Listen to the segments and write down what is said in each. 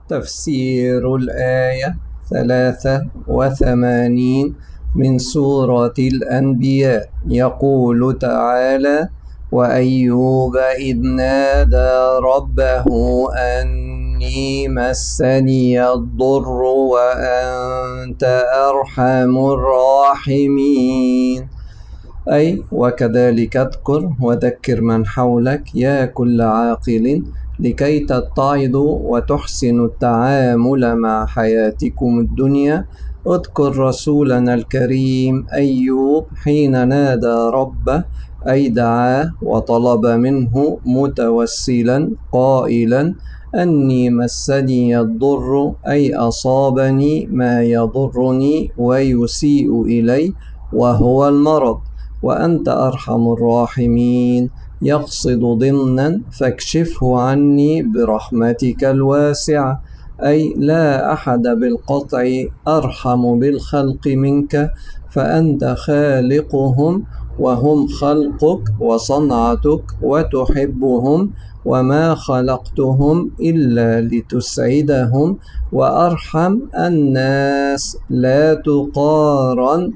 تفسير الآية 83 من سورة الأنبياء. يقول تعالى: وأيوب إذ نادى ربه أني مسني الضر وأنت أرحم الراحمين. أي وكذلك اذكر وذكر من حولك يا كل عاقل لكي تتعظوا وتحسنوا التعامل مع حياتكم الدنيا. اذكر رسولنا الكريم أيوب حين نادى ربه، أي دعاه وطلب منه متوسلا قائلا: أني مسني الضر، أي أصابني ما يضرني ويسيء إلي وهو المرض، وأنت أرحم الراحمين، يقصد ضمنا فاكشفه عني برحمتك الواسعة، أي لا أحد بالقطع أرحم بالخلق منك، فأنت خالقهم وهم خلقك وصنعتك وتحبهم، وما خلقتهم إلا لتسعدهم، وأرحم الناس لا تقارن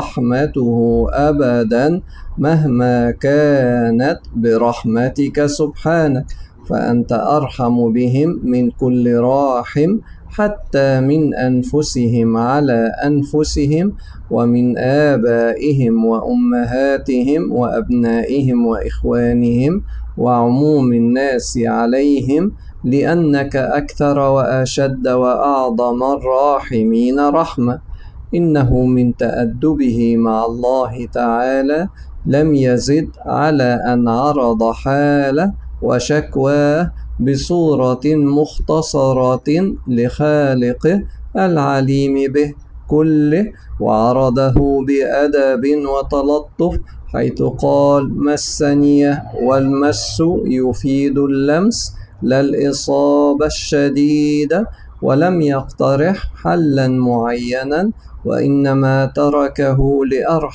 رحمته أبدا مهما كانت برحمتك سبحانك، فأنت أرحم بهم من كل راحم، حتى من أنفسهم على أنفسهم، ومن آبائهم وأمهاتهم وأبنائهم وإخوانهم وعموم الناس عليهم، لأنك أكثر وأشد وأعظم الراحمين رحمة. إنه من تأدبه مع الله تعالى لم يزد على أن عرض حاله وشكواه بصورة مختصرة لخالقه العليم به كله، وعرضه بأدب وتلطف، حيث قال: مسني، والمس يفيد اللمس لا الإصابة الشديدة، ولم يقترح حلا معينا، وإنما تركه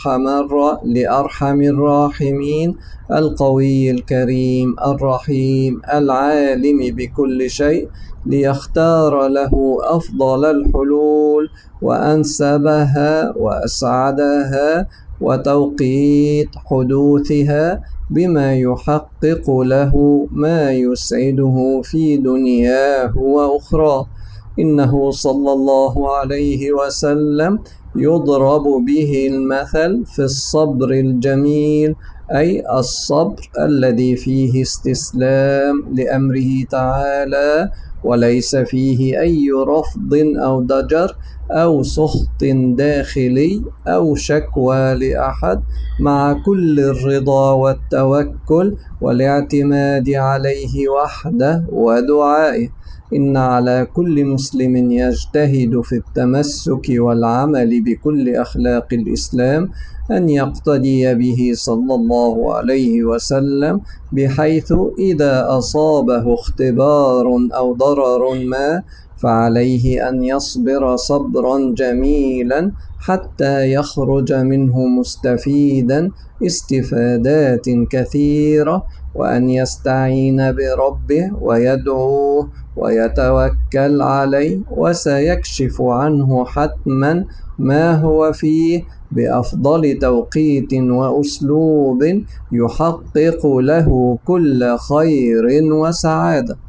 لأرحم الراحمين القوي الكريم الرحيم العالم بكل شيء، ليختار له أفضل الحلول وأنسبها وأسعدها، وتوقيت حدوثها بما يحقق له ما يسعده في دنياه وأخراه. إنه صلى الله عليه وسلم يضرب به المثل في الصبر الجميل، أي الصبر الذي فيه استسلام لأمره تعالى، وليس فيه أي رفض أو ضجر أو سخط داخلي أو شكوى لأحد، مع كل الرضا والتوكل والاعتماد عليه وحده ودعائه. إن على كل مسلم يجتهد في التمسك والعمل بكل أخلاق الإسلام أن يقتدي به صلى الله عليه وسلم، بحيث إذا أصابه اختبار أو ضرر ما فعليه أن يصبر صبرا جميلا حتى يخرج منه مستفيدا استفادات كثيرة، وأن يستعين بربه ويدعوه ويتوكل عليه، وسيكشف عنه حتما ما هو فيه بأفضل توقيت وأسلوب يحقق له كل خير وسعادة.